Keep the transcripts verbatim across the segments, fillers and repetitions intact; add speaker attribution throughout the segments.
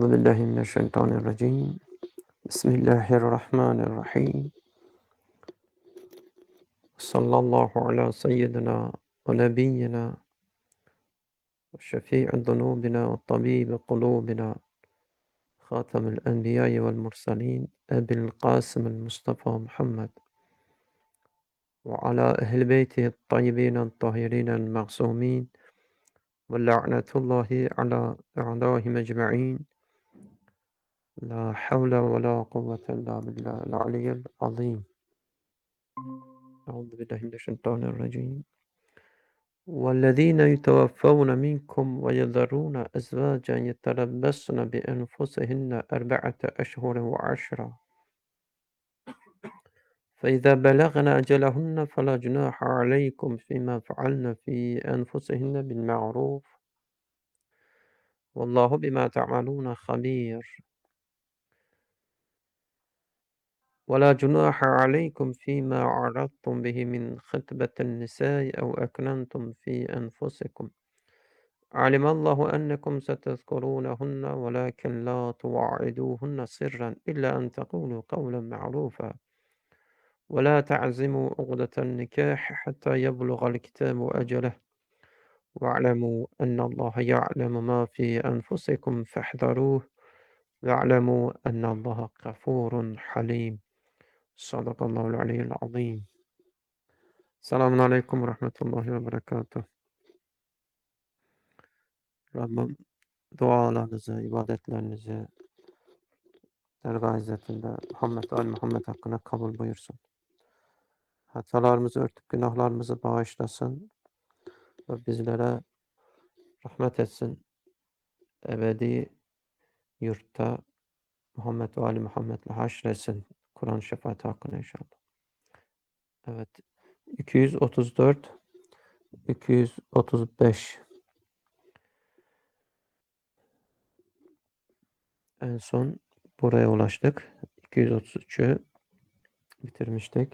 Speaker 1: Euzu billahi mineşşeytanirracim. Bismillahirrahmanirrahim. Sallallahu ala seyyidina ve nebiyyina ve şefî'i zunubina ve tabibi kulubina Hatemul enbiya'i vel mursalin Ebil Kasım'il Mustafa Muhammed ve ala ehli beytihi tayyibin tahirin ma'sumin ve la'netullahi ala a'dâhim ecma'in. La havle ve la kuvvete illa billahil aliyyil azim. Euzu billahi mineşşeytanirracim. وَالَّذ۪ينَ يُتَوَفَّوْنَ مِنْكُمْ وَيَذَرُونَ أَزْوَاجًا يَتَرَبَّصْنَ بِأَنْفُسِهِنَّ أَرْبَعَةَ أَشْهُرٍ وَعَشْرًا فَإِذَا بَلَغْنَ أَجَلَهُنَّ فَلَا جُنَاحَ عَلَيْكُمْ فِيمَا فَعَلْنَ فِي أَنْفُسِهِنَّ بِالْمَعْرُوفِ وَاللّٰهُ بِمَا تَعْمَلُونَ خَبِيرٌ وَلَا جُنَاحَ عَلَيْكُمْ فِيمَا عَرَضْتُمْ بِهِ مِنْ خِطْبَةِ النِّسَاءِ أَوْ أَكْنَنْتُمْ فِي أَنْفُسِكُمْ عَلِمَ اللّٰهُ أَنَّكُمْ سَتَذْكُرُونَهُنَّ وَلَكِنْ لَا تُوَعِّدُوهُنَّ سِرًّا إِلَّا أَنْ تَقُولُوا قَوْلًا مَعْرُوفًا وَلَا تَعْزِمُوا عُقْدَةَ النِّكَاحِ حَتَّى يَبْلُغَ الْكِتَابُ أَجَلَهُ وَاعْلَمُوا أَنَّ اللّٰهَ يَعْلَمُ مَا فِي أَنْفُسِكُمْ فَاحْذَرُوهُ وَاعْلَمُوا أَنَّ اللّٰهَ غَفُورٌ حَلِيمٌ. Sadakallahul aliyyil azim. Selamun aleyküm ve rahmetullahi ve berekatuhu. Rabbim dualarınızı, ibadetlerinizi dergâh izzetinde Muhammed ve Muhammed hakkında kabul buyursun. Hatalarımızı örtüp günahlarımızı bağışlasın ve bizlere rahmet etsin. Ebedi yurtta Muhammed ve Ali Muhammed'le haşretsin. Kur'an şefaati hakkında inşallah. Evet. iki yüz otuz dört iki yüz otuz beş en son buraya ulaştık. iki yüz otuz üçü bitirmiştik.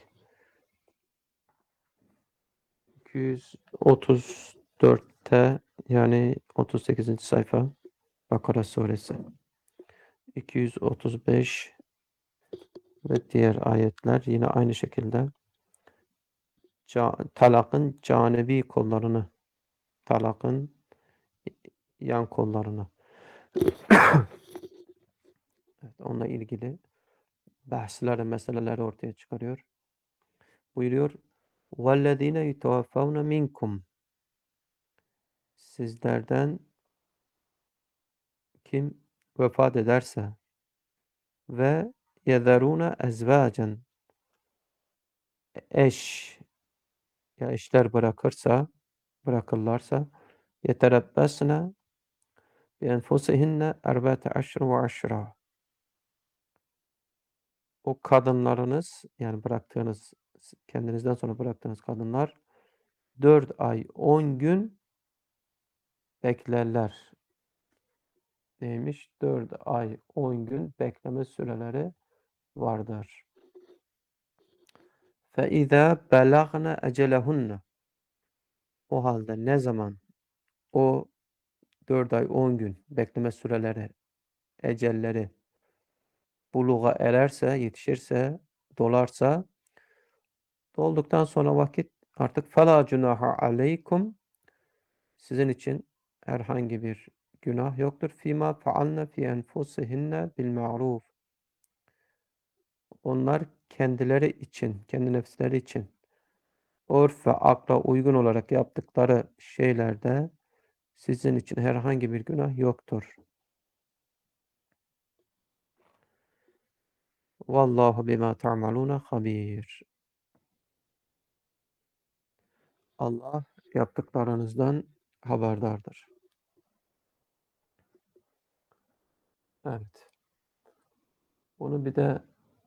Speaker 1: iki yüz otuz dörtte yani otuz sekizinci sayfa Bakara suresi. iki yüz otuz beş ve diğer ayetler yine aynı şekilde ca talakın canebi kollarını, talakın yan kollarını evet, onunla ilgili bahsleri, meseleleri ortaya çıkarıyor. Buyuruyor وَالَّذ۪ينَ يُتَوَفَّوْنَ مِنْكُمْ Sizlerden kim vefat ederse ve yezerûne ezvâcen eş ya eşler bırakırsa bırakırlarsa yeterebbesne bi enfusihinne erba'te aşr ve aşra o kadınlarınız yani bıraktığınız kendinizden sonra bıraktığınız kadınlar dört ay on gün beklerler. Neymiş? dört ay on gün bekleme süreleri vardır. Fe izâ belagna ecelehunne o halde ne zaman o dört ay on gün bekleme süreleri, ecelleri buluğa ererse, yetişirse, dolarsa, dolduktan sonra vakit artık فَلَا جُنَاحَ عَلَيْكُمْ sizin için herhangi bir günah yoktur. فِيمَا فَعَلْنَ فِي أَنْفُسِهِنَّ بِالْمَعْرُوفِ Onlar kendileri için, kendi nefsleri için örf ve akla uygun olarak yaptıkları şeylerde sizin için herhangi bir günah yoktur. Vallahu bima ta'maluna habir. Allah yaptıklarınızdan haberdardır. Evet. Bunu bir de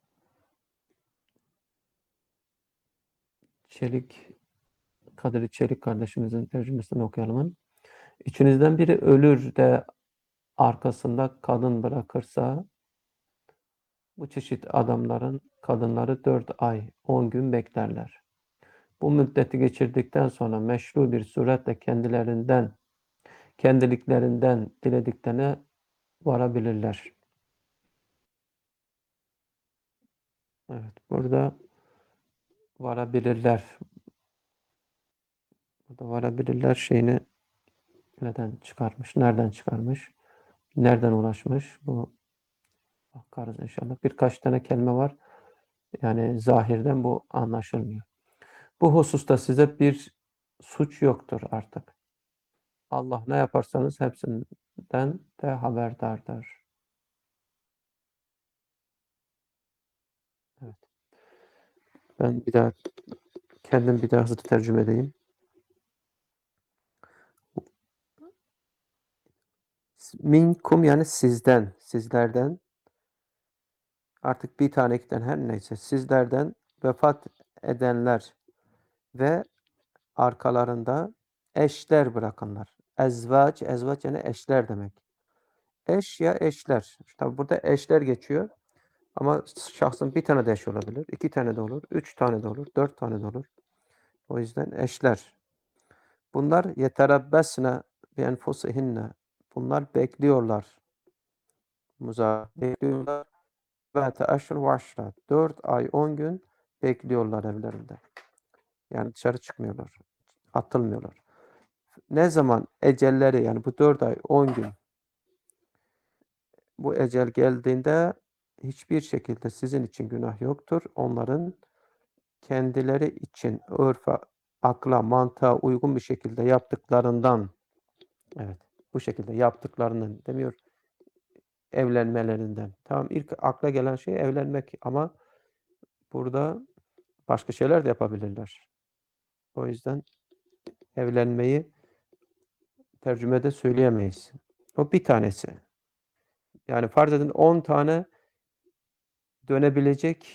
Speaker 1: Çelik, Kadir Çelik kardeşimizin tercümesini okuyalım. İçinizden biri ölür de arkasında kadın bırakırsa bu çeşit adamların kadınları dört ay on gün beklerler. Bu müddeti geçirdikten sonra meşru bir suretle kendilerinden kendiliklerinden dilediklerine varabilirler. Evet, burada varabilirler. Burada varabilirler şeyini neden çıkarmış? Nereden çıkarmış? Nereden ulaşmış? Bu bakarız inşallah. Birkaç tane kelime var. Yani zahirden bu anlaşılmıyor. Bu hususta size bir suç yoktur artık. Allah ne yaparsanız hepsinden de haberdardır. Evet. Ben bir daha kendim bir daha hızlı tercüme edeyim. Minkum yani sizden, sizlerden artık bir tane iki tane her neyse sizlerden vefat edenler ve arkalarında eşler bırakanlar. Ezvac, ezvac yani eşler demek. Eş ya eşler. Tabi burada eşler geçiyor. Ama şahsın bir tane de eş olabilir. iki tane de olur. Üç tane de olur. Dört tane de olur. O yüzden eşler. Bunlar yeterabbesne bi enfusihinne. Bunlar bekliyorlar. Muza bekliyorlar. Ve teaşr ve aşra. Dört ay on gün bekliyorlar evlerinde. Yani dışarı çıkmıyorlar. Atılmıyorlar. Ne zaman ecelleri yani bu dört ay on gün bu ecel geldiğinde hiçbir şekilde sizin için günah yoktur. Onların kendileri için örfe, akla, mantığa uygun bir şekilde yaptıklarından, evet, bu şekilde yaptıklarının demiyor, evlenmelerinden. Tamam, ilk akla gelen şey evlenmek ama burada başka şeyler de yapabilirler. O yüzden evlenmeyi tercümede söyleyemeyiz. O bir tanesi. Yani farz edin on tane dönebilecek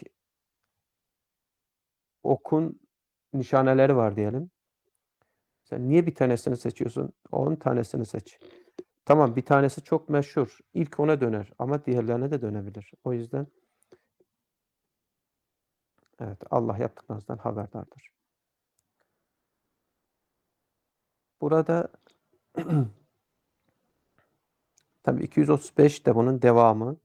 Speaker 1: okun nişaneleri var diyelim. Sen niye bir tanesini seçiyorsun? on tanesini seç. Tamam, bir tanesi çok meşhur. İlk ona döner ama diğerlerine de dönebilir. O yüzden evet, Allah yaptıklarınızdan haberdardır. Burada tabii iki yüz otuz beş de bunun devamı.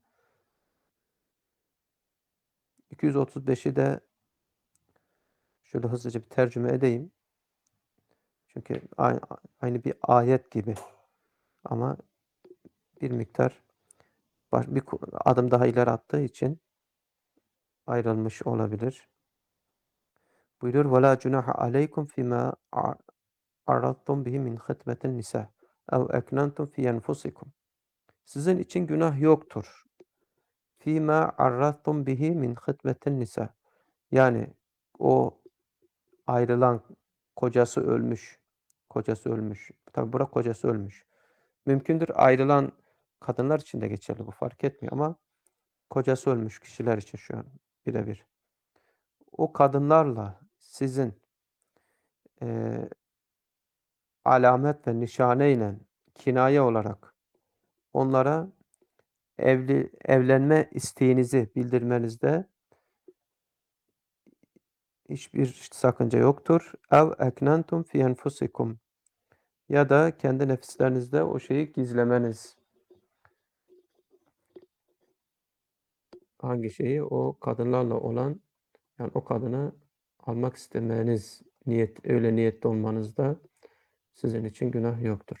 Speaker 1: iki yüz otuz beşi de şöyle hızlıca bir tercüme edeyim. Çünkü aynı bir ayet gibi ama bir miktar bir adım daha ileri attığı için ayrılmış olabilir. Buyurur وَلَا جُنَاحَ عَلَيْكُمْ فِيمَا عَرَضْتُمْ بِهِ مِنْ خِطْبَةِ النِّسَاءِ اَوْ اَكْنَنْتُمْ فِي أَنْفُسِكُمْ Sizin için günah yoktur. فِيمَا عَرَّضْتُمْ بِهِ مِنْ خِطْبَةِ النِّسَاءِ Yani o ayrılan kocası ölmüş. Kocası ölmüş. Tabi bura kocası ölmüş. Mümkündür ayrılan kadınlar için de geçerli, bu fark etmiyor ama kocası ölmüş kişiler için şu an birebir. O kadınlarla sizin e, alamet ve nişaneyle kinaye olarak onlara evli evlenme isteğinizi bildirmenizde hiçbir sakınca yoktur. Ev eknentum fi enfusikum ya da kendi nefislerinizde o şeyi gizlemeniz. Hangi şeyi? O kadınlarla olan, yani o kadını almak istemeniz, niyet öyle niyetli olmanızda sizin için günah yoktur.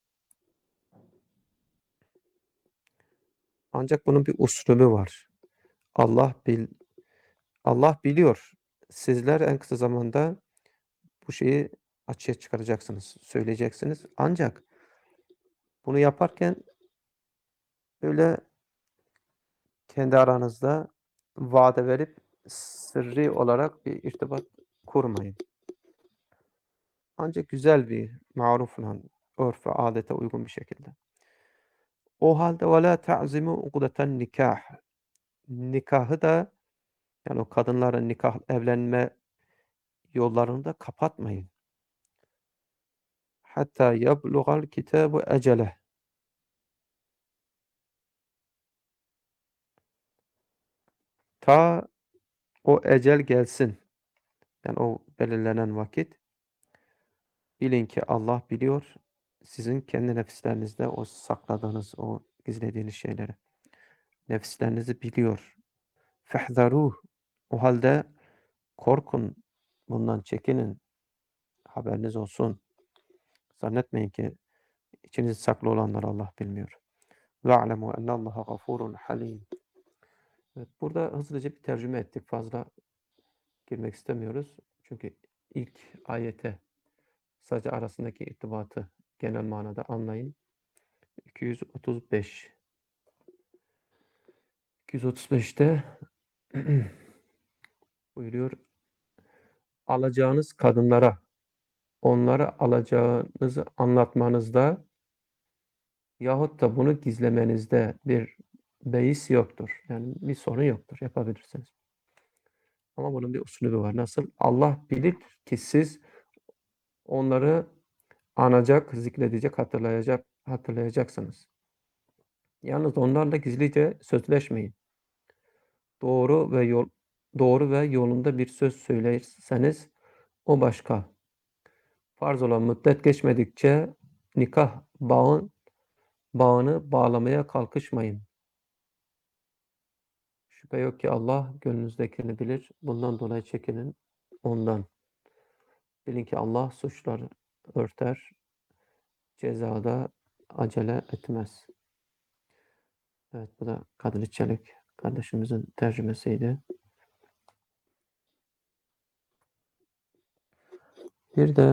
Speaker 1: Ancak bunun bir usulü var. Allah bil Allah biliyor. Sizler en kısa zamanda bu şeyi açığa çıkaracaksınız, söyleyeceksiniz. Ancak bunu yaparken öyle kendi aranızda vade verip sırrı olarak bir irtibat kurmayın. Ancak güzel bir marufla, örfe, adete uygun bir şekilde. O halde وَلَا تَعْزِمُوا عُقْدَةَ nikah. Nikahı da yani o kadınların nikah evlenme yollarını da kapatmayın. Hatta yabluğal kitabu ecele. Ta o ecel gelsin. Yani o belirlenen vakit. Bilin ki Allah biliyor. Sizin kendi nefislerinizde o sakladığınız o gizlediğiniz şeyleri. Nefislerinizi biliyor. Fehzaruh. O halde korkun, bundan çekinin, haberiniz olsun. Zannetmeyin ki içinizde saklı olanları Allah bilmiyor. وَاعْلَمُوا اَنَّ اللّٰهَ غَفُورٌ حَلِيمٌ. Evet, burada hızlıca bir tercüme ettik. Fazla girmek istemiyoruz. Çünkü ilk ayete sadece arasındaki irtibatı genel manada anlayın. iki yüz otuz beş. iki yüz otuz beşte buyuruyor, alacağınız kadınlara onlara alacağınızı anlatmanızda yahut da bunu gizlemenizde bir beis yoktur. Yani bir sorun yoktur. Yapabilirsiniz. Ama bunun bir usulü var. Nasıl? Allah bilir ki siz onları anacak, zikredecek, hatırlayacak, hatırlayacaksınız. Yalnız onlarla gizlice sözleşmeyin. Doğru ve yol doğru ve yolunda bir söz söylerseniz o başka. Farz olan müddet geçmedikçe nikah bağın bağını bağlamaya kalkışmayın. Şüphe yok ki Allah gönlünüzdekini bilir. Bundan dolayı çekinin ondan. Bilin ki Allah suçları örter, cezada acele etmez. Evet, bu da Kadri Çelik kardeşimizin tercümesiydi. Bir de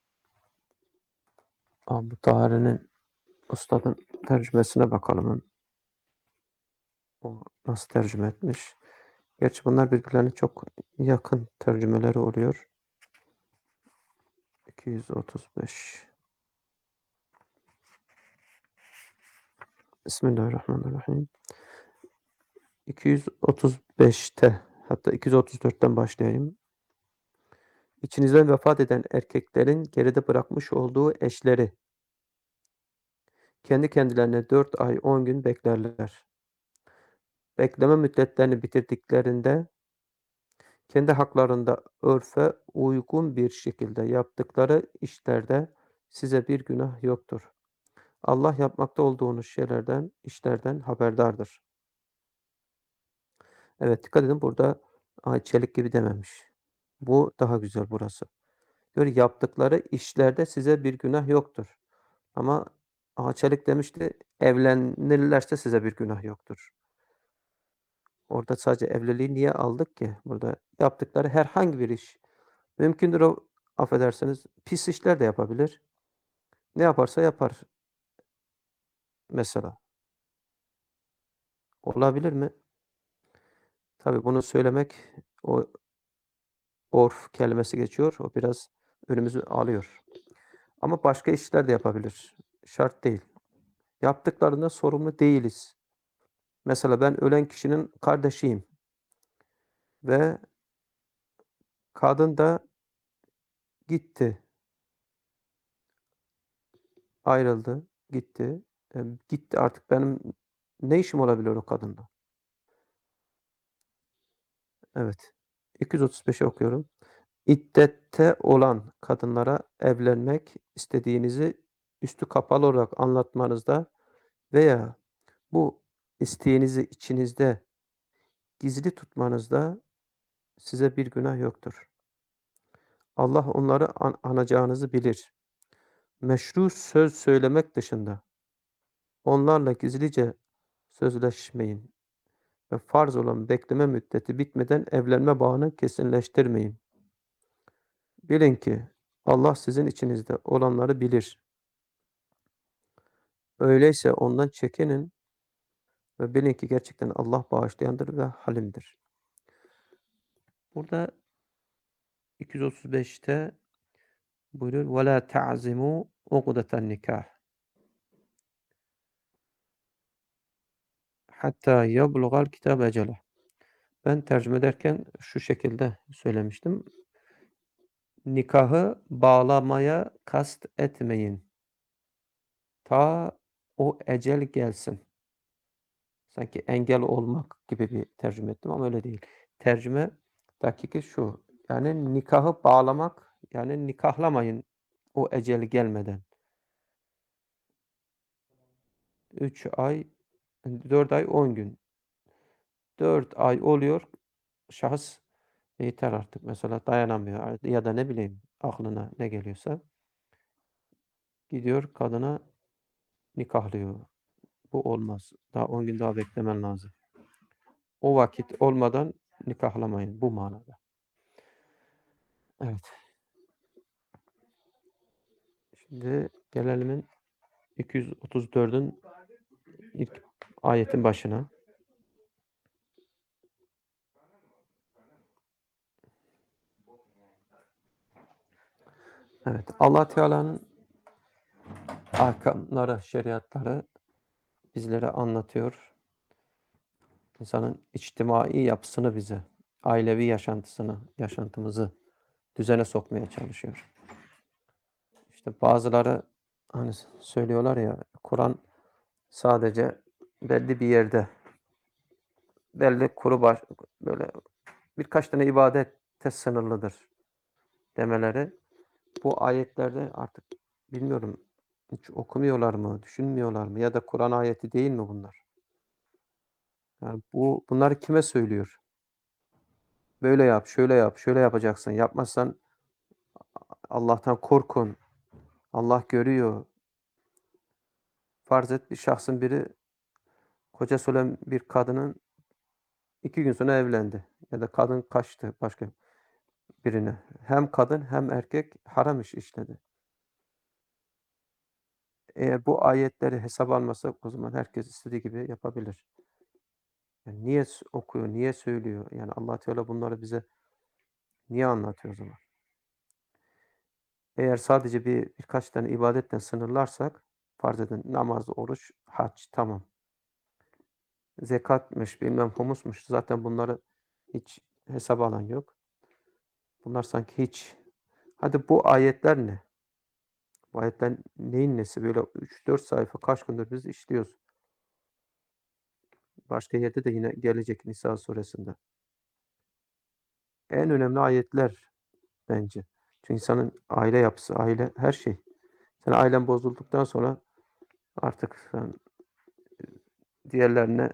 Speaker 1: Abu Tahir'in ustadın tercümesine bakalım. O nasıl tercüme etmiş? Gerçi bunlar birbirlerine çok yakın tercümeleri oluyor. iki yüz otuz beş. Bismillahirrahmanirrahim. iki yüz otuz beşte hatta iki yüz otuz dörtten başlayayım. İçinizden vefat eden erkeklerin geride bırakmış olduğu eşleri kendi kendilerine dört ay on gün beklerler. Bekleme müddetlerini bitirdiklerinde kendi haklarında örfe uygun bir şekilde yaptıkları işlerde size bir günah yoktur. Allah yapmakta olduğunuz şeylerden, işlerden haberdardır. Evet, dikkat edin, burada ay çelik gibi dememiş. Bu daha güzel burası. Diyor, yaptıkları işlerde size bir günah yoktur. Ama aha çelik demişti, evlenirlerse size bir günah yoktur. Orada sadece evliliği niye aldık ki? Burada yaptıkları herhangi bir iş. Mümkündür o, affedersiniz, pis işler de yapabilir. Ne yaparsa yapar mesela. Olabilir mi? Tabii bunu söylemek, o orf kelimesi geçiyor. O biraz önümüzü alıyor. Ama başka işler de yapabilir. Şart değil. Yaptıklarında sorumlu değiliz. Mesela ben ölen kişinin kardeşiyim ve kadın da gitti, ayrıldı, gitti. E, gitti artık, benim ne işim olabilir o kadınla? Evet. iki yüz otuz beşi okuyorum. İddette olan kadınlara evlenmek istediğinizi üstü kapalı olarak anlatmanızda veya bu isteğinizi içinizde gizli tutmanızda size bir günah yoktur. Allah onları an anacağınızı bilir. Meşru söz söylemek dışında onlarla gizlice sözleşmeyin ve farz olan bekleme müddeti bitmeden evlenme bağını kesinleştirmeyin. Bilin ki Allah sizin içinizde olanları bilir. Öyleyse ondan çekinin ve bilin ki gerçekten Allah bağışlayandır ve halimdir. Burada iki yüz otuz beşte buyuruyor وَلَا تَعْزِمُوا عُقْدَةَ النِّكَاحِ hatta yabluğal kitab ecele. Ben tercüme ederken şu şekilde söylemiştim. Nikahı bağlamaya kast etmeyin. Ta o ecel gelsin. Sanki engel olmak gibi bir tercüme ettim ama öyle değil. Tercüme dakiki şu. Yani nikahı bağlamak, yani nikahlamayın o ecel gelmeden. üç ay, dört ay on gün. dört ay oluyor, şahıs yeter artık mesela dayanamıyor ya da ne bileyim aklına ne geliyorsa gidiyor kadına nikahlıyor. Bu olmaz. Daha on gün daha beklemen lazım. O vakit olmadan nikahlamayın bu manada. Evet. Şimdi gelelim iki yüz otuz dördün ilk ayetin başına. Evet. Allah Teala'nın ahkamları, şeriatları bizlere anlatıyor. İnsanın içtimai yapısını bize, ailevi yaşantısını, yaşantımızı düzene sokmaya çalışıyor. İşte bazıları hani söylüyorlar ya Kur'an sadece belli bir yerde belli kuru baş böyle birkaç tane ibadette sınırlıdır demeleri bu ayetlerde artık bilmiyorum hiç okumuyorlar mı, düşünmüyorlar mı ya da Kur'an ayeti değil mi bunlar? Yani bu bunları kime söylüyor? Böyle yap, şöyle yap, şöyle yapacaksın. Yapmazsan Allah'tan korkun. Allah görüyor. Farz et bir şahsın biri kocası olan bir kadının iki gün sonra evlendi. Ya da kadın kaçtı başka birine. Hem kadın hem erkek haram iş işledi. Eğer bu ayetleri hesaba almasak o zaman herkes istediği gibi yapabilir. Yani niye okuyor, niye söylüyor? Yani Allah Teala bunları bize niye anlatıyor o zaman? Eğer sadece bir birkaç tane ibadetten sınırlarsak farz edin namaz, oruç, hac tamam. Zekatmış, bilmem humusmuş zaten bunları hiç hesaba alan yok. Bunlar sanki hiç. Hadi bu ayetler ne? Bu ayetler neyin nesi? Böyle üç dört sayfa kaç gündür biz işliyoruz. Başka yerde de yine gelecek Nisa suresinde. En önemli ayetler bence. Çünkü insanın aile yapısı, aile her şey. Sen ailen bozulduktan sonra artık sen diğerlerine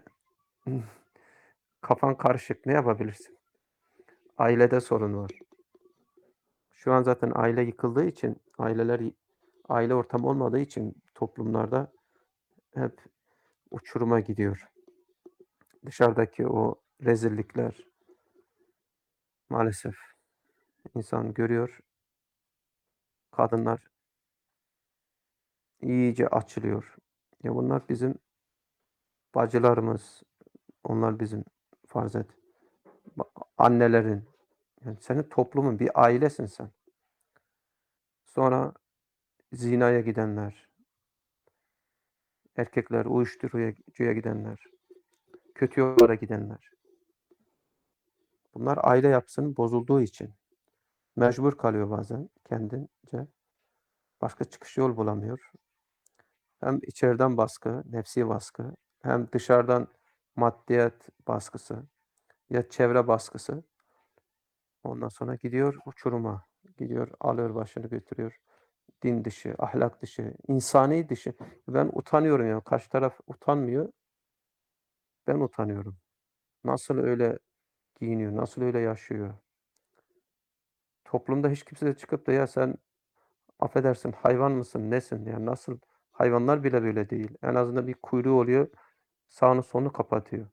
Speaker 1: kafan karışık ne yapabilirsin? Ailede sorun var. Şu an zaten aile yıkıldığı için, aileler aile ortamı olmadığı için toplumlarda hep uçuruma gidiyor. Dışarıdaki o rezillikler maalesef insan görüyor. Kadınlar iyice açılıyor. Ya bunlar bizim bacılarımız, onlar bizim farz et. Annelerin, yani senin toplumun bir ailesin sen. Sonra zinaya gidenler, erkekler uyuşturucuya gidenler, kötü yollara gidenler. Bunlar aile yapısının bozulduğu için mecbur kalıyor bazen kendince. Başka çıkış yol bulamıyor. Hem içeriden baskı, nefsi baskı, hem dışarıdan maddiyat baskısı ya çevre baskısı. Ondan sonra gidiyor uçuruma. Gidiyor, alıyor başını götürüyor. Din dışı, ahlak dışı, insani dışı. Ben utanıyorum ya. Karşı taraf utanmıyor. Ben utanıyorum. Nasıl öyle giyiniyor, nasıl öyle yaşıyor? Toplumda hiç kimse de çıkıp da ya sen affedersin hayvan mısın, nesin? Yani nasıl hayvanlar bile böyle değil. En azından bir kuyruğu oluyor, sağını solunu kapatıyor.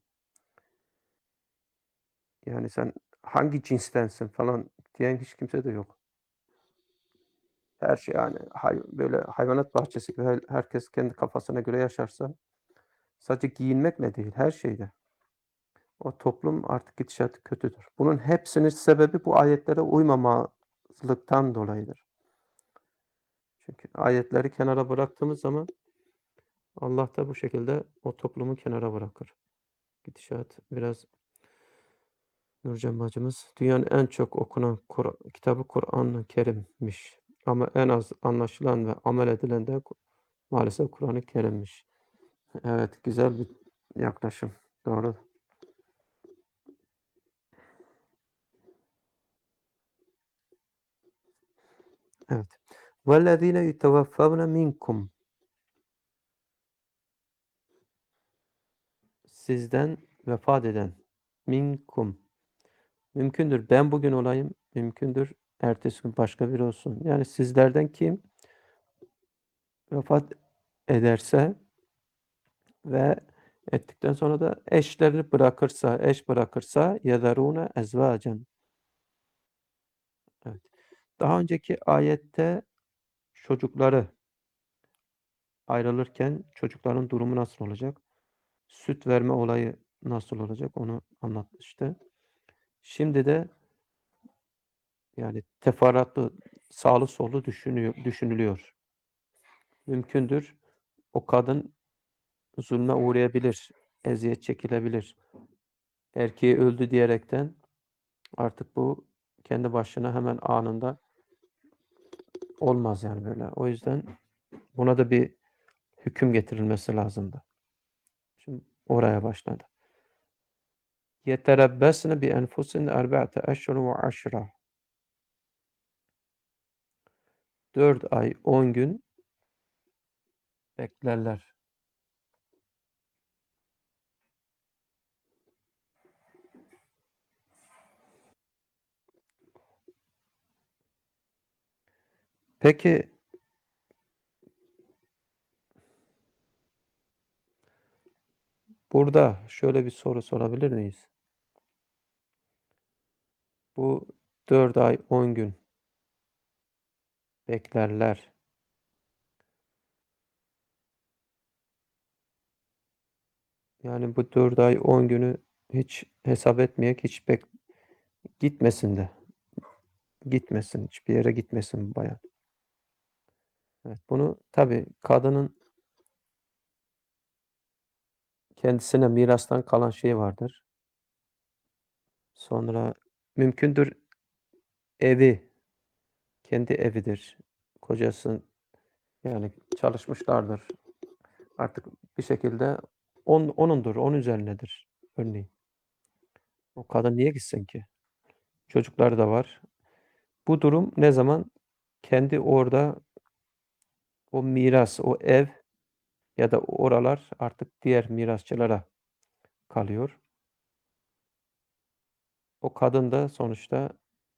Speaker 1: Yani sen hangi cinstensin falan diyen hiç kimse de yok. Her şey yani hay böyle hayvanat bahçesi gibi her herkes kendi kafasına göre yaşarsa sadece giyinmekle değil, her şeyde. O toplum artık gidişatı kötüdür. Bunun hepsinin sebebi bu ayetlere uymamazlıktan dolayıdır. Çünkü ayetleri kenara bıraktığımız zaman Allah da bu şekilde o toplumu kenara bırakır. Gidişat biraz Nurcan bacımız dünyanın en çok okunan Kur kitabı Kur'an-ı Kerim'miş. Ama en az anlaşılan ve amel edilen de maalesef Kur'an-ı Kerim'miş. Evet, güzel bir yaklaşım. Doğru. Evet. وَالَّذ۪ينَ يُتَوَفَّوْنَ مِنْكُمْ Sizden vefat eden. Minkum. Mümkündür ben bugün olayım. Mümkündür ertesi gün başka biri olsun. Yani sizlerden kim vefat ederse ve ettikten sonra da eşlerini bırakırsa, eş bırakırsa yezerûne ezvâcen. Evet. Daha önceki ayette çocukları ayrılırken çocukların durumu nasıl olacak? Süt verme olayı nasıl olacak? Onu anlatmıştı. Şimdi de yani teferruatlı, sağlı sollu düşünüyor, düşünülüyor. Mümkündür o kadın zulme uğrayabilir, eziyet çekilebilir. Erkeği öldü diyerekten artık bu kendi başına hemen anında olmaz yani böyle. O yüzden buna da bir hüküm getirilmesi lazımdı. Şimdi oraya başladı. Yeterebbesne bi enfusin erbe'te eşhur ve aşra. Dört ay on gün beklerler. Peki burada şöyle bir soru sorabilir miyiz? Bu dört ay on gün beklerler. Yani bu dört ay on günü hiç hesap etmeyek, hiç bek gitmesin de. Gitmesin, hiçbir yere gitmesin bu bayan. Evet, bunu tabii kadının kendisine mirastan kalan şey vardır. Sonra mümkündür evi, kendi evidir. Kocası yani çalışmışlardır. Artık bir şekilde on, onundur, onun üzerinedir örneğin. O kadın niye gitsin ki? Çocukları da var. Bu durum ne zaman? Kendi orada o miras, o ev ya da oralar artık diğer mirasçılara kalıyor. O kadın da sonuçta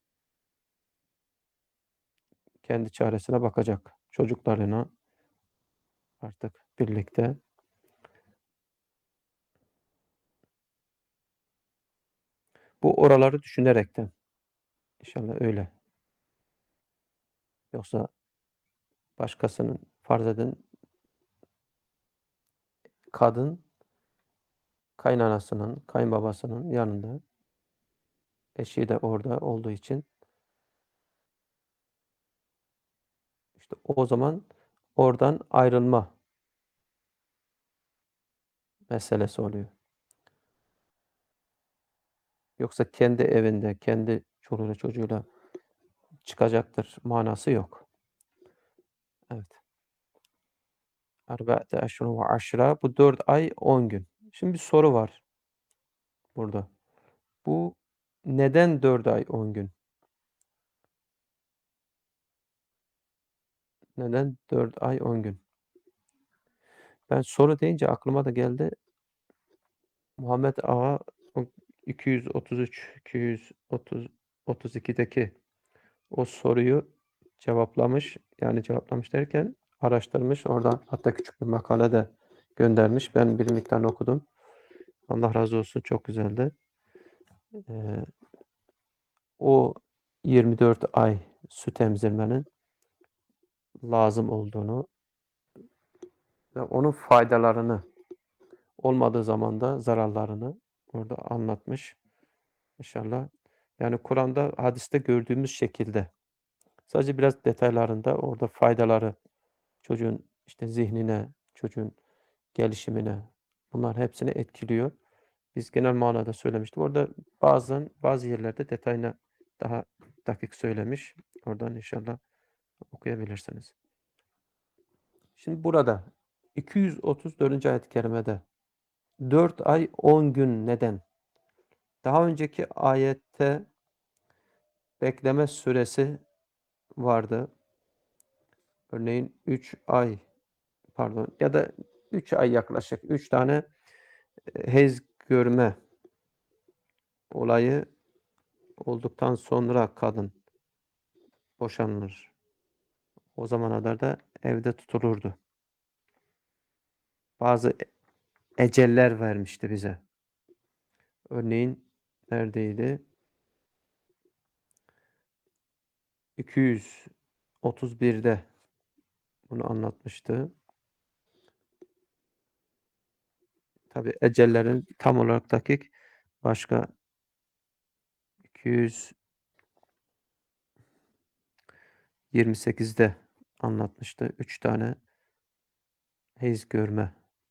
Speaker 1: kendi çaresine bakacak. Çocuklarına artık birlikte. Bu oraları düşünerekten. İnşallah öyle. Yoksa başkasının farz edin kadın kaynanasının, kayınbabasının yanında. Eşi de orada olduğu için işte o zaman oradan ayrılma meselesi oluyor. Yoksa kendi evinde, kendi çoluğuyla çocuğuyla çıkacaktır manası yok. Evet. Arba'ate eşhurun ve aşra. Bu dört ay on gün. Şimdi bir soru var burada. Bu neden dört ay on gün? Neden dört ay on gün? Ben soru deyince aklıma da geldi. Muhammed Ağa o iki yüz otuz üç iki yüz otuz otuz ikideki o soruyu cevaplamış. Yani cevaplamış derken araştırmış. Oradan hatta küçük bir makale de göndermiş. Ben bir miktarını okudum. Allah razı olsun. Çok güzeldi. Ee, o yirmi dört ay süt emzirmenin lazım olduğunu ve onun faydalarını olmadığı zaman da zararlarını orada anlatmış. İnşallah. Yani Kur'an'da, hadiste gördüğümüz şekilde. Sadece biraz detaylarında orada faydaları, çocuğun işte zihnine, çocuğun gelişimine, bunlar hepsini etkiliyor. Biz genel manada söylemiştik. Orada bazen bazı yerlerde detayına daha dakik söylemiş. Oradan inşallah okuyabilirsiniz. Şimdi burada iki yüz otuz dördüncü ayet-i kerimede dört ay on gün neden? Daha önceki ayette bekleme süresi vardı. Örneğin üç ay pardon ya da üç ay yaklaşık üç tane eee, hez görme olayı olduktan sonra kadın boşanılır. O zamana kadar da evde tutulurdu. Bazı e eceller vermişti bize. Örneğin neredeydi? iki yüz otuz birde bunu anlatmıştı. Tabii ecellerin tam olarak dakik başka iki yüz yirmi sekizde anlatmıştı. üç tane hez görme.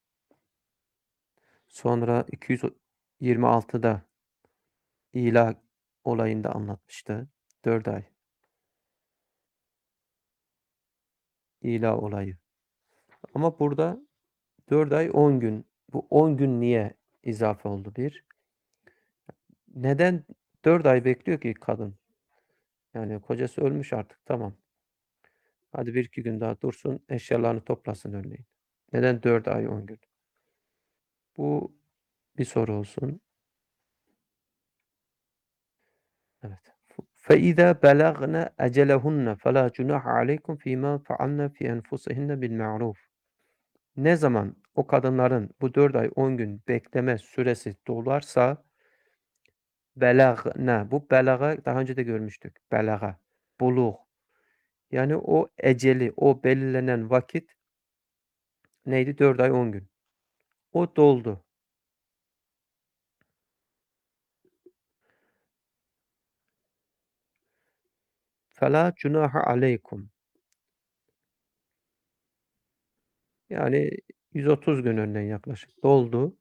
Speaker 1: Sonra iki yüz yirmi altıda ila olayında anlatmıştı. dört ay ila olayı. Ama burada dört ay on gün. Bu on gün niye izafe oldu bir? Neden dört ay bekliyor ki kadın? Yani kocası ölmüş artık, tamam. Hadi bir iki gün daha dursun, eşyalarını toplasın örneğin. Neden dört ay on gün? Bu bir soru olsun. Evet. فَإِذَا بَلَغْنَ أَجَلَهُنَّ فَلَا جُنَاحَ عَلَيْكُمْ فِي مَا فَعَلْنَ فِي أَنْفُسِهِنَّ بِالْمَعْرُوفِ. Ne zaman o kadınların bu dört ay on gün bekleme süresi dolarsa belagna, bu belaga daha önce de görmüştük. Belaga, buluğ. Yani o eceli, o belirlenen vakit neydi? dört ay on gün. O doldu. Fela cunaha aleykum. Yani yüz otuz gün örneğin yaklaşık doldu.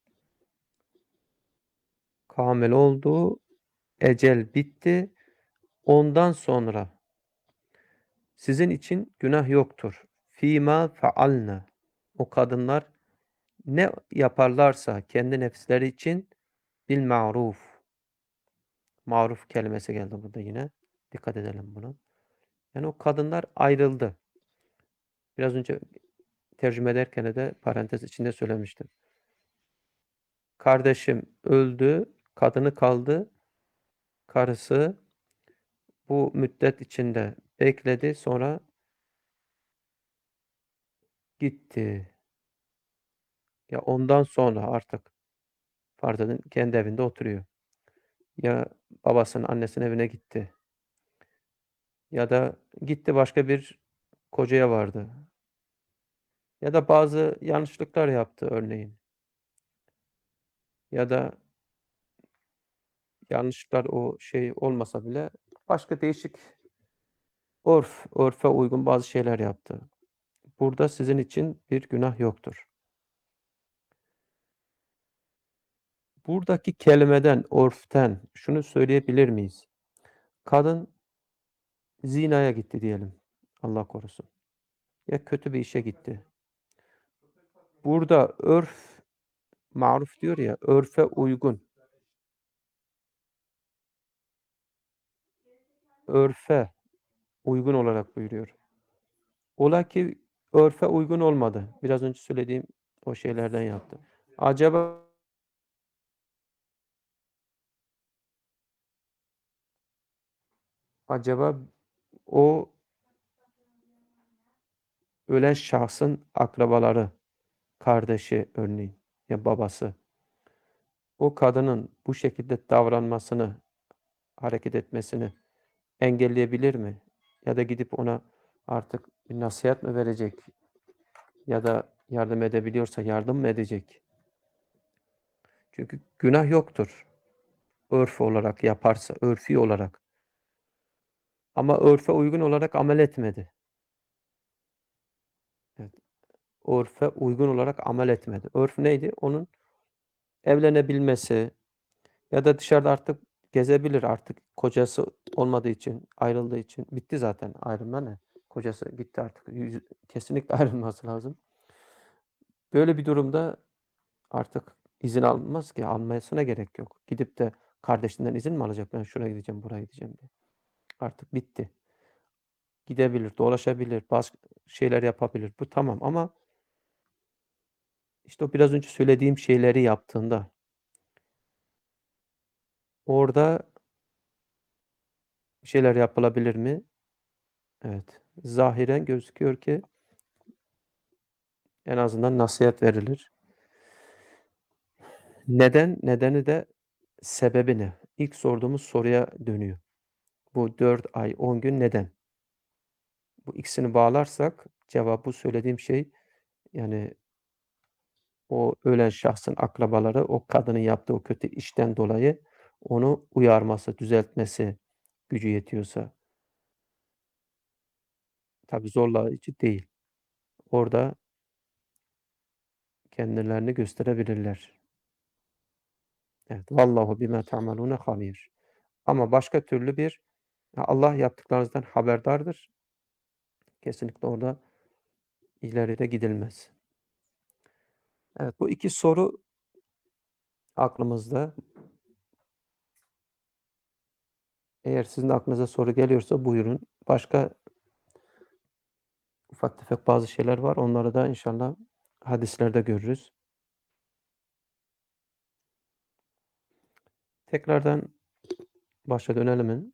Speaker 1: Kamil oldu. Ecel bitti. Ondan sonra sizin için günah yoktur. Fîmâ fealna. O kadınlar ne yaparlarsa kendi nefisleri için bil ma'ruf. Maruf kelimesi geldi burada yine. Dikkat edelim buna. Yani o kadınlar ayrıldı. Biraz önce tercüme ederken de parantez içinde söylemiştim. Kardeşim öldü, kadını kaldı, karısı bu müddet içinde bekledi, sonra gitti. Ya ondan sonra artık farz edin kendi evinde oturuyor. Ya babasının, annesinin evine gitti. Ya da gitti başka bir kocaya vardı. Ya da bazı yanlışlıklar yaptı örneğin. Ya da yanlışlıklar o şey olmasa bile başka değişik örf, örfe uygun bazı şeyler yaptı. Burada sizin için bir günah yoktur. Buradaki kelimeden, örften şunu söyleyebilir miyiz? Kadın zinaya gitti diyelim. Allah korusun. Ya kötü bir işe gitti. Burada örf, maruf diyor ya, örfe uygun. Örfe uygun olarak buyuruyor. Ola ki örfe uygun olmadı. Biraz önce söylediğim o şeylerden yaptı. Acaba acaba o ölen şahsın akrabaları, kardeşi örneğin ya babası o kadının bu şekilde davranmasını, hareket etmesini engelleyebilir mi? Ya da gidip ona artık bir nasihat mı verecek? Ya da yardım edebiliyorsa yardım mı edecek? Çünkü günah yoktur. Örf olarak yaparsa, örfi olarak. Ama örfe uygun olarak amel etmedi. Evet, örfe uygun olarak amel etmedi. Örf neydi? Onun evlenebilmesi ya da dışarıda artık gezebilir artık kocası olmadığı için, ayrıldığı için. Bitti zaten ayrılma ne? Kocası gitti artık. Yüz kesinlikle ayrılması lazım. Böyle bir durumda artık izin almaz ki, almasına gerek yok. Gidip de kardeşinden izin mi alacak? Ben şuraya gideceğim, buraya gideceğim diye. Artık bitti. Gidebilir, dolaşabilir, bazı şeyler yapabilir. Bu tamam ama İşte o biraz önce söylediğim şeyleri yaptığında orada bir şeyler yapılabilir mi? Evet. Zahiren gözüküyor ki en azından nasihat verilir. Neden? Nedeni de sebebi ne? İlk sorduğumuz soruya dönüyor. Bu dört ay, on gün neden? Bu ikisini bağlarsak cevap bu söylediğim şey, yani o ölen şahsın akrabaları o kadının yaptığı o kötü işten dolayı onu uyarması, düzeltmesi gücü yetiyorsa tabii zorlayıcı değil. Orada kendilerini gösterebilirler. Evet. Vallahu bima ta'malune habir. Ama başka türlü bir Allah yaptıklarınızdan haberdardır. Kesinlikle orada ileride gidilmez. Evet, bu iki soru aklımızda. Eğer sizin de aklınıza soru geliyorsa buyurun. Başka ufak tefek bazı şeyler var. Onları da inşallah hadislerde görürüz. Tekrardan başa dönelim mi?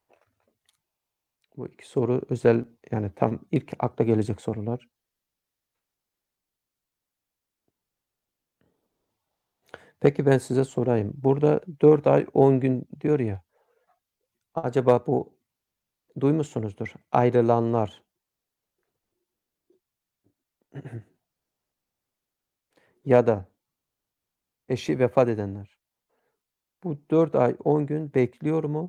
Speaker 1: Bu iki soru özel, yani tam ilk akla gelecek sorular. Peki ben size sorayım. Burada dört ay on gün diyor ya, acaba bu duymuşsunuzdur, ayrılanlar ya da eşi vefat edenler bu dört ay on gün bekliyor mu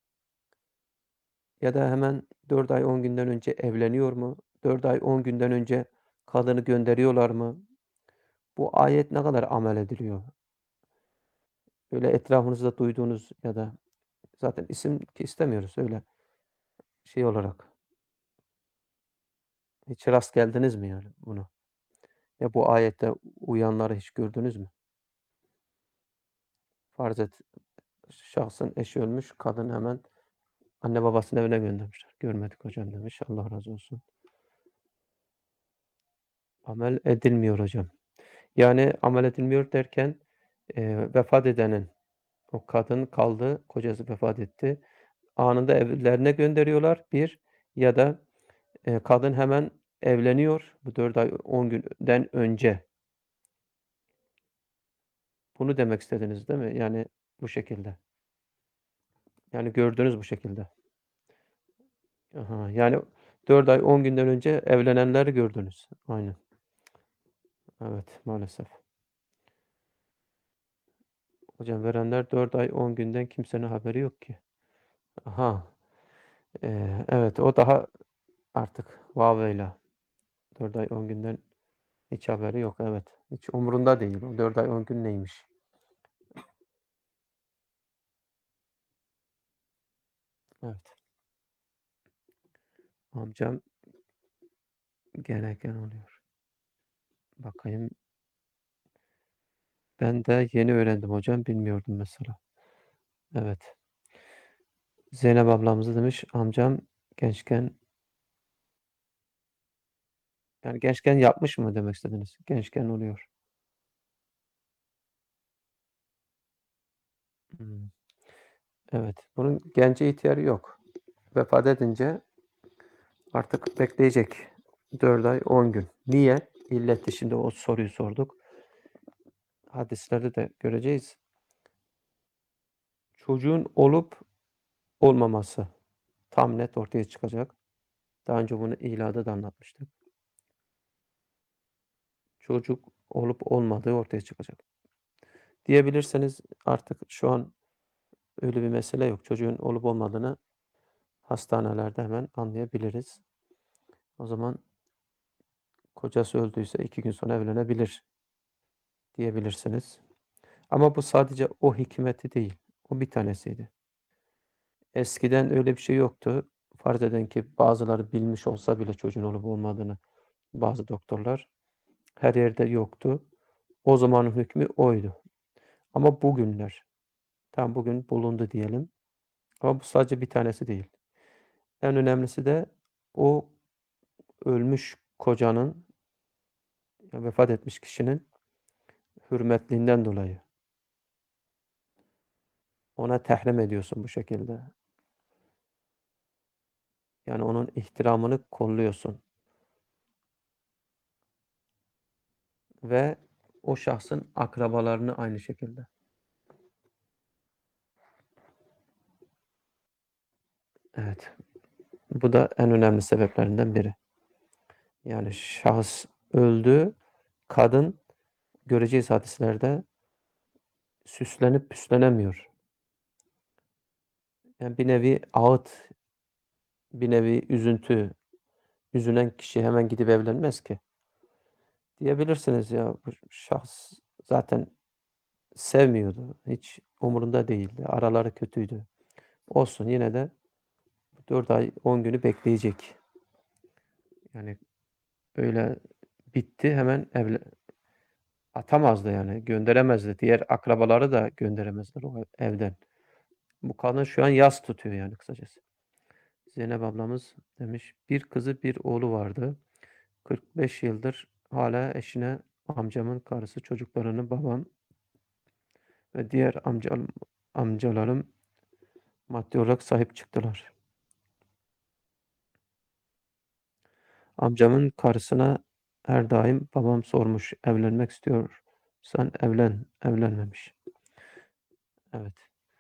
Speaker 1: ya da hemen dört ay on günden önce evleniyor mu? dört ay on günden önce kadını gönderiyorlar mı? Bu ayet ne kadar amel ediliyor? Böyle etrafınızda duyduğunuz ya da zaten isim ki istemiyoruz öyle şey olarak. Hiç rast geldiniz mi yani buna? Ya bu ayette uyanları hiç gördünüz mü? Farz et, şahsın eşi ölmüş, kadın hemen anne babasının evine göndermişler. "Görmedik hocam." demiş. Allah razı olsun. Amel edilmiyor hocam. Yani amel edilmiyor derken, eee, vefat edenin, o kadın kaldı, kocası vefat etti. Anında evlerine gönderiyorlar bir ya da, eee, kadın hemen evleniyor bu dört ay on günden önce. Bunu demek istediniz değil mi? Yani bu şekilde. Yani gördünüz bu şekilde. Aha, yani dört ay on günden önce evlenenleri gördünüz. Aynen. Evet, maalesef. Hocam verenler dört ay on günden kimsenin haberi yok ki. Aha, eee, evet o daha artık vaveyla. dört ay on günden hiç haberi yok, evet. Hiç umurunda değil. O dört ay on gün neymiş? Evet. Amcam gene gene oluyor. Bakayım. Ben de yeni öğrendim hocam. Bilmiyordum mesela. Evet. Zeynep ablamız da demiş amcam gençken, yani gençken yapmış mı demek istediniz? Gençken oluyor. Hımm. Evet. Bunun gence ihtiyarı yok. Vefat edince artık bekleyecek dört ay on gün. Niye? İlleti şimdi o soruyu sorduk. Hadislerde de göreceğiz. Çocuğun olup olmaması tam net ortaya çıkacak. Daha önce bunu İla'da da anlatmıştık. Çocuk olup olmadığı ortaya çıkacak. Diyebilirseniz artık şu an öyle bir mesele yok. Çocuğun olup olmadığını hastanelerde hemen anlayabiliriz. O zaman kocası öldüyse iki gün sonra evlenebilir diyebilirsiniz. Ama bu sadece o hikmeti değil. O bir tanesiydi. Eskiden öyle bir şey yoktu. Farz edin ki bazıları bilmiş olsa bile çocuğun olup olmadığını, bazı doktorlar, her yerde yoktu. O zamanın hükmü oydu. Ama bugünler, tam bugün bulundu diyelim. Ama bu sadece bir tanesi değil. En önemlisi de o ölmüş kocanın, ya vefat etmiş kişinin hürmetliğinden dolayı. Ona tehrim ediyorsun bu şekilde. Yani onun ihtiramını kolluyorsun. Ve o şahsın akrabalarını aynı şekilde. Evet. Bu da en önemli sebeplerinden biri. Yani şahıs öldü, kadın göreceğiz hadislerde süslenip püslenemiyor. Yani bir nevi ağıt, bir nevi üzüntü. Üzülen kişi hemen gidip evlenmez ki. Diyebilirsiniz ya bu şahs zaten sevmiyordu. Hiç umurunda değildi. Araları kötüydü. Olsun yine de dört ay on günü bekleyecek. Yani öyle bitti hemen evle atamazdı yani gönderemezdi. Diğer akrabaları da gönderemezler o evden. Bu kadın şu an yas tutuyor yani kısacası. Zeynep ablamız demiş bir kızı bir oğlu vardı. kırk beş yıldır hala eşine amcamın karısı çocuklarını babam ve diğer amcam, amcalarım maddi olarak sahip çıktılar. Amcamın karısına her daim babam sormuş evlenmek istiyorsan evlen, evlenmemiş. Evet.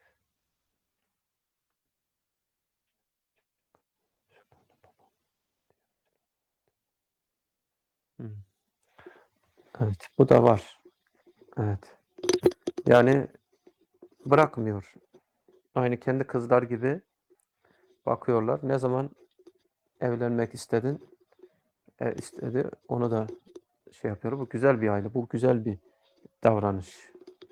Speaker 1: Hı. Evet, bu da var. Evet. Yani bırakmıyor. Aynı kendi kızlar gibi bakıyorlar. Ne zaman evlenmek istedin, e, istedi, onu da şey yapıyor. Bu güzel bir aile, bu güzel bir davranış.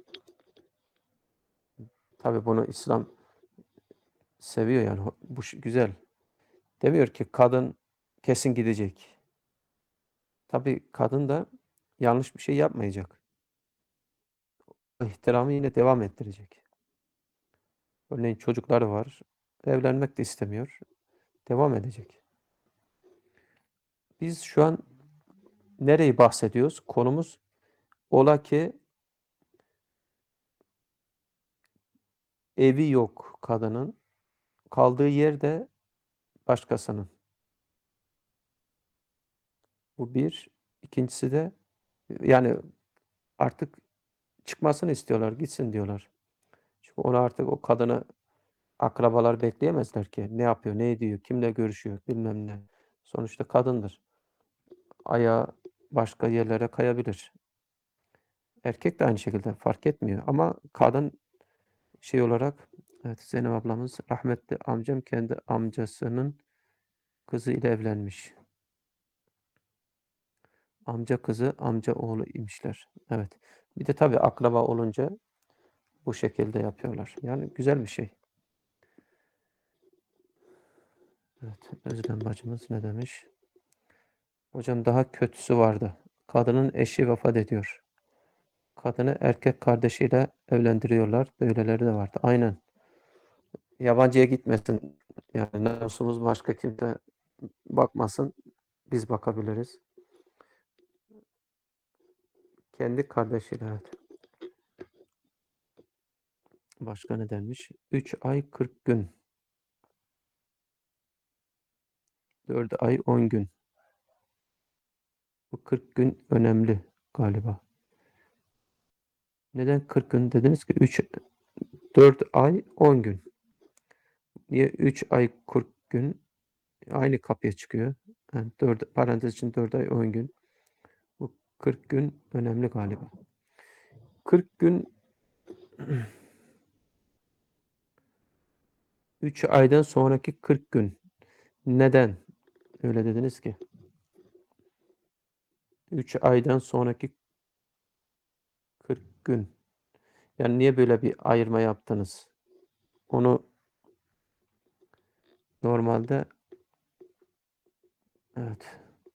Speaker 1: Tabii bunu İslam seviyor yani. Bu güzel. Demiyor ki kadın kesin gidecek. Tabii kadın da yanlış bir şey yapmayacak. İhtiramı yine devam ettirecek. Örneğin çocukları var. Evlenmek de istemiyor. Devam edecek. Biz şu an nereyi bahsediyoruz? Konumuz ola ki evi yok kadının. Kaldığı yer de başkasının. Bu bir. İkincisi de yani artık çıkmasını istiyorlar. Gitsin diyorlar. Çünkü onu artık o kadını akrabalar bekleyemezler ki. Ne yapıyor, ne ediyor, kimle görüşüyor bilmem ne. Sonuçta kadındır. Ayağı başka yerlere kayabilir. Erkek de aynı şekilde fark etmiyor. Ama kadın şey olarak evet Zeynep ablamız rahmetli amcam kendi amcasının kızı ile evlenmiş. Amca kızı amca oğlu imişler. Evet. Bir de tabii akraba olunca bu şekilde yapıyorlar. Yani güzel bir şey. Evet. Özlem bacımız ne demiş? Hocam daha kötüsü vardı. Kadının eşi vefat ediyor. Kadını erkek kardeşiyle evlendiriyorlar. Böyleleri de vardı. Aynen. Yabancıya gitmesin. Yani namusumuz başka kimse bakmasın. Biz bakabiliriz. Kendi kardeşiyle. Evet. Başka ne denmiş? üç ay kırk gün. dört ay on gün. Bu kırk gün önemli galiba. Neden kırk gün dediniz ki? üç, dört ay on gün. Niye üç ay kırk gün? Aynı kapıya çıkıyor. Yani dört, parantez için dört ay on gün. Bu kırk gün önemli galiba. kırk gün üç aydan sonraki kırk gün. Neden öyle dediniz ki? üç aydan sonraki kırk gün. Yani niye böyle bir ayırma yaptınız? Onu normalde evet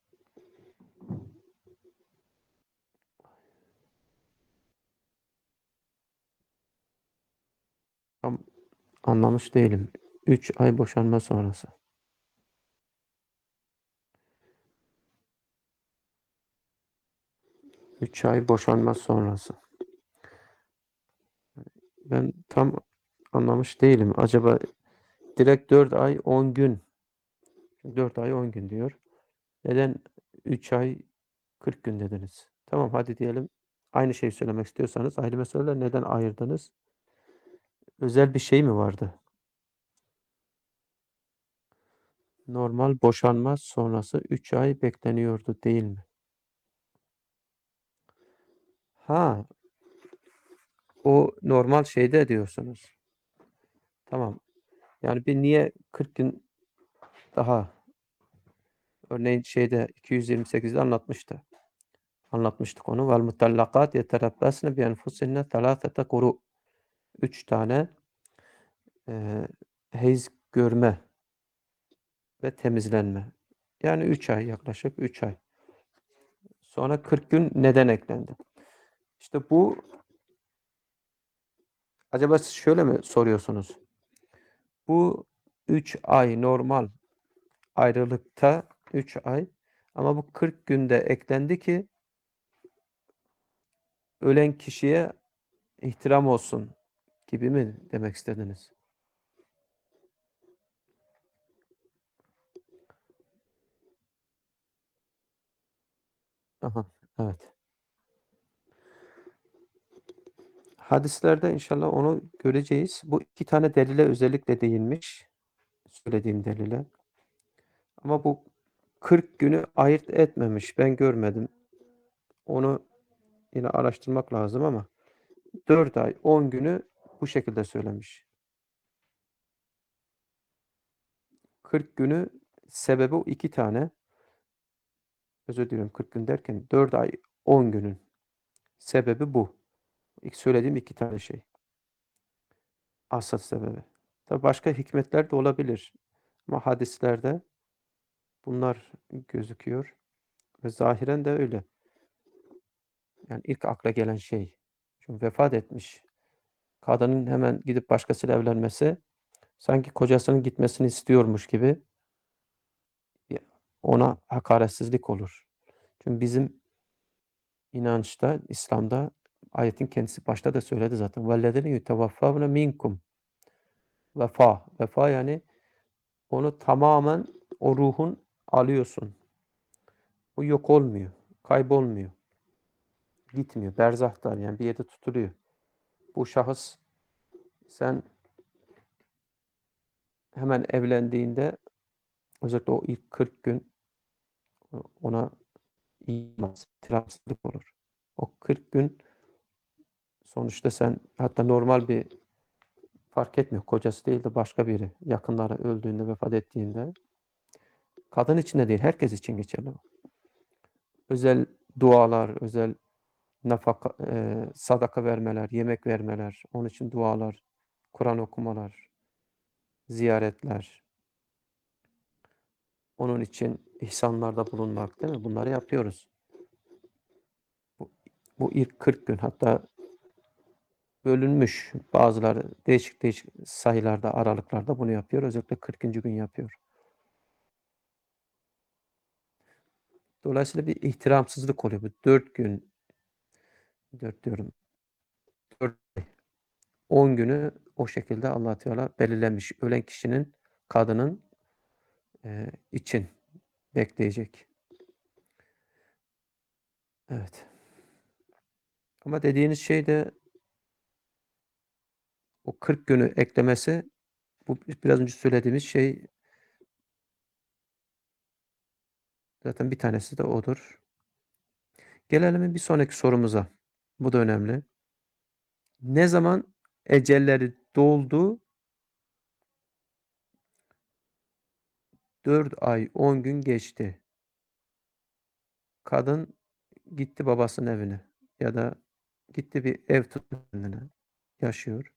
Speaker 1: tam anlamış değilim. üç ay boşanma sonrası. üç ay boşanma sonrası. Ben tam anlamış değilim. Acaba direkt dört ay on gün. dört ay on gün diyor. Neden üç ay kırk gün dediniz? Tamam hadi diyelim. Aynı şeyi söylemek istiyorsanız ayrı meseleler neden ayırdınız? Özel bir şey mi vardı? Normal boşanma sonrası üç ay bekleniyordu değil mi? Ha, o normal şeyde diyorsunuz. Tamam. Yani bir niye kırk gün daha örneğin şeyde iki yüz yirmi sekizde anlatmıştı. Anlatmıştık onu. Vel mutallakat yeterabbasne bi enfusinne thalâthete kuru. Üç tane e, heyz görme ve temizlenme. Yani üç ay yaklaşık üç ay. Sonra kırk gün neden eklendi? İşte bu acaba siz şöyle mi soruyorsunuz? Bu üç ay normal ayrılıkta üç ay ama bu kırk günde eklendi ki ölen kişiye ihtiram olsun gibi mi demek istediniz? Aha, evet. Hadislerde inşallah onu göreceğiz. Bu iki tane delile özellikle değinmiş. Söylediğim delile. Ama bu kırk günü ayırt etmemiş. Ben görmedim. Onu yine araştırmak lazım ama dört ay on günü bu şekilde söylemiş. kırk günü sebebi iki tane. Özür dilerim kırk gün derken dört ay on günün sebebi bu. İlk söylediğim iki tane şey. Asıl sebebi. Tabii başka hikmetler de olabilir. Ama hadislerde bunlar gözüküyor. Ve zahiren de öyle. Yani ilk akla gelen şey. Çünkü vefat etmiş. Kadının hemen gidip başkasıyla evlenmesi sanki kocasının gitmesini istiyormuş gibi ona hakaretsizlik olur. Çünkü bizim inançta, İslam'da ayetin kendisi başta da söyledi zaten. وَالَّذِينَ يُتَوَفَّوْنَ minkum. Vefa. Vefa yani onu tamamen o ruhun alıyorsun. O yok olmuyor. Kaybolmuyor. Gitmiyor. Berzahtar yani bir yerde tutuluyor. Bu şahıs sen hemen evlendiğinde özellikle o ilk kırk gün ona iman, itirazlık olur. O kırk gün sonuçta sen hatta normal bir fark etmiyor. Kocası değil de başka biri yakınları öldüğünde, vefat ettiğinde kadın için de değil, herkes için geçerli. Özel dualar, özel nafaka, e, sadaka vermeler, yemek vermeler, onun için dualar, Kur'an okumalar, ziyaretler, onun için ihsanlarda bulunmak değil mi? Bunları yapıyoruz. Bu, bu ilk kırk gün hatta bölünmüş bazıları değişik değişik sayılarda, aralıklarda bunu yapıyor. Özellikle kırkıncı gün yapıyor. Dolayısıyla bir ihtiramsızlık oluyor. Bu dört gün, dört diyorum, dört on günü o şekilde Allah Teala belirlemiş. Ölen kişinin, kadının e, için bekleyecek. Evet. Ama dediğiniz şey de o kırk günü eklemesi bu biraz önce söylediğimiz şey zaten bir tanesi de odur. Gelelim bir sonraki sorumuza. Bu da önemli. Ne zaman ecelleri doldu? dört ay on gün geçti. Kadın gitti babasının evine ya da gitti bir ev tuttu kendine. Yaşıyor.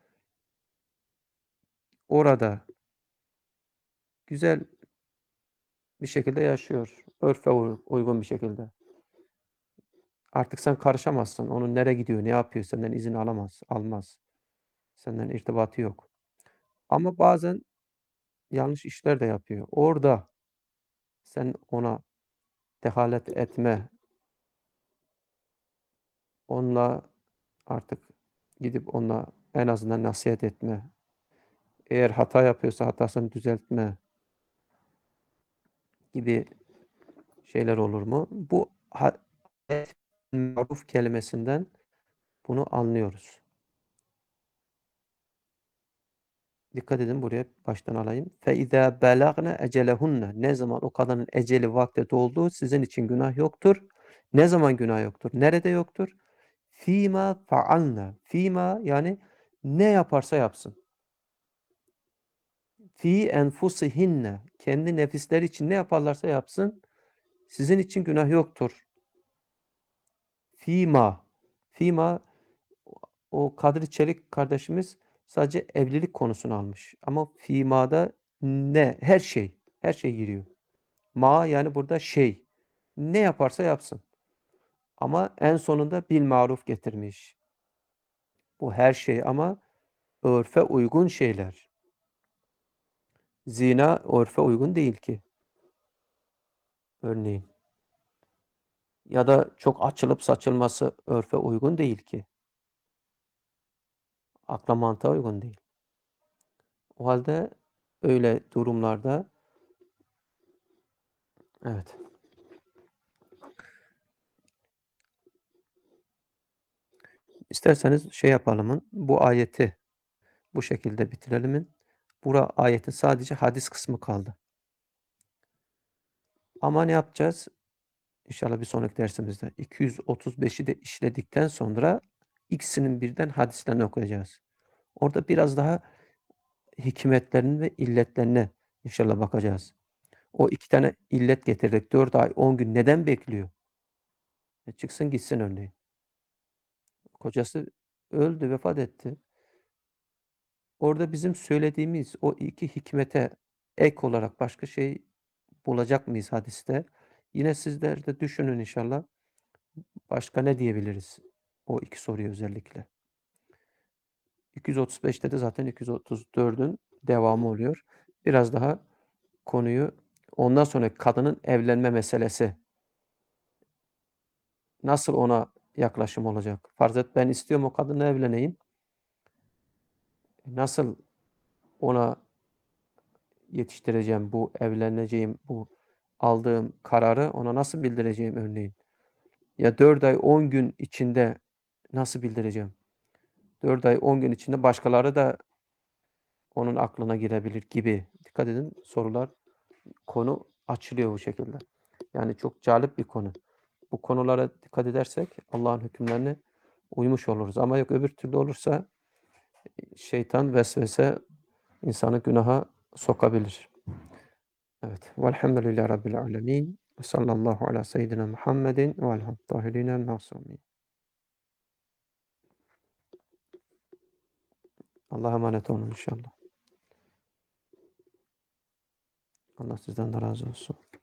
Speaker 1: Orada güzel bir şekilde yaşıyor. Örfe uygun bir şekilde. Artık sen karışamazsın. Onun nereye gidiyor, ne yapıyor senden izin alamaz, almaz. Senden irtibatı yok. Ama bazen yanlış işler de yapıyor. Orada sen ona dehalet etme, onunla artık gidip onunla En azından nasihat etme. Eğer hata yapıyorsa hatasını düzeltme gibi şeyler olur mu? Bu ha maruf kelimesinden bunu anlıyoruz. Dikkat edin buraya baştan alayım. فَاِذَا بَلَغْنَ اَجَلَهُنَّ Ne zaman o kadının eceli vakti doldu sizin için günah yoktur. Ne zaman günah yoktur? Nerede yoktur? فِيمَا فَعَلْنَا Fîmâ yani ne yaparsa yapsın. Fî enfusihinne kendi nefisleri için ne yaparlarsa yapsın sizin için günah yoktur. Fîmâ Fîmâ o Kadri Çelik kardeşimiz sadece evlilik konusunu almış. Ama fîmâda ne? Her şey. Her şey giriyor. Ma yani burada şey. Ne yaparsa yapsın. Ama en sonunda bil maruf getirmiş. Bu her şey ama örfe uygun şeyler. Zina örfe uygun değil ki. Örneğin. Ya da çok açılıp saçılması örfe uygun değil ki. Akla mantığa uygun değil. O halde öyle durumlarda evet. İsterseniz şey yapalım. Bu ayeti bu şekilde bitirelim. Bura ayetin sadece hadis kısmı kaldı. Ama ne yapacağız? İnşallah bir sonraki dersimizde iki yüz otuz beşi de işledikten sonra ikisinin birden hadislerini okuyacağız. Orada biraz daha hikmetlerine ve illetlerine inşallah bakacağız. O iki tane illet getirdik. Dört ay, on gün neden bekliyor? E çıksın gitsin örneğin. Kocası öldü, vefat etti. Orada bizim söylediğimiz o iki hikmete ek olarak başka şey bulacak mıyız hadiste? Yine sizler de düşünün inşallah. Başka ne diyebiliriz? O iki soruyu özellikle. iki yüz otuz beşte de zaten iki yüz otuz dördün devamı oluyor. Biraz daha konuyu ondan sonra kadının evlenme meselesi nasıl ona yaklaşım olacak? Farz et ben istiyorum o kadınla evleneyim. Nasıl ona yetiştireceğim bu evleneceğim bu aldığım kararı ona nasıl bildireceğim örneğin? Ya dört ay on gün içinde nasıl bildireceğim? dört ay on gün içinde başkaları da onun aklına girebilir gibi. Dikkat edin sorular, konu açılıyor bu şekilde. Yani çok cazip bir konu. Bu konulara dikkat edersek Allah'ın hükümlerine uymuş oluruz. Ama yok öbür türlü olursa şeytan vesvese insanı günaha sokabilir. Evet. Velhamdülillahi Rabbil alemin. Ve sallallahu ala seyyidina Muhammedin ve aleyhi tahirine masumin. Allah'a emanet olun inşallah. Allah sizden de razı olsun.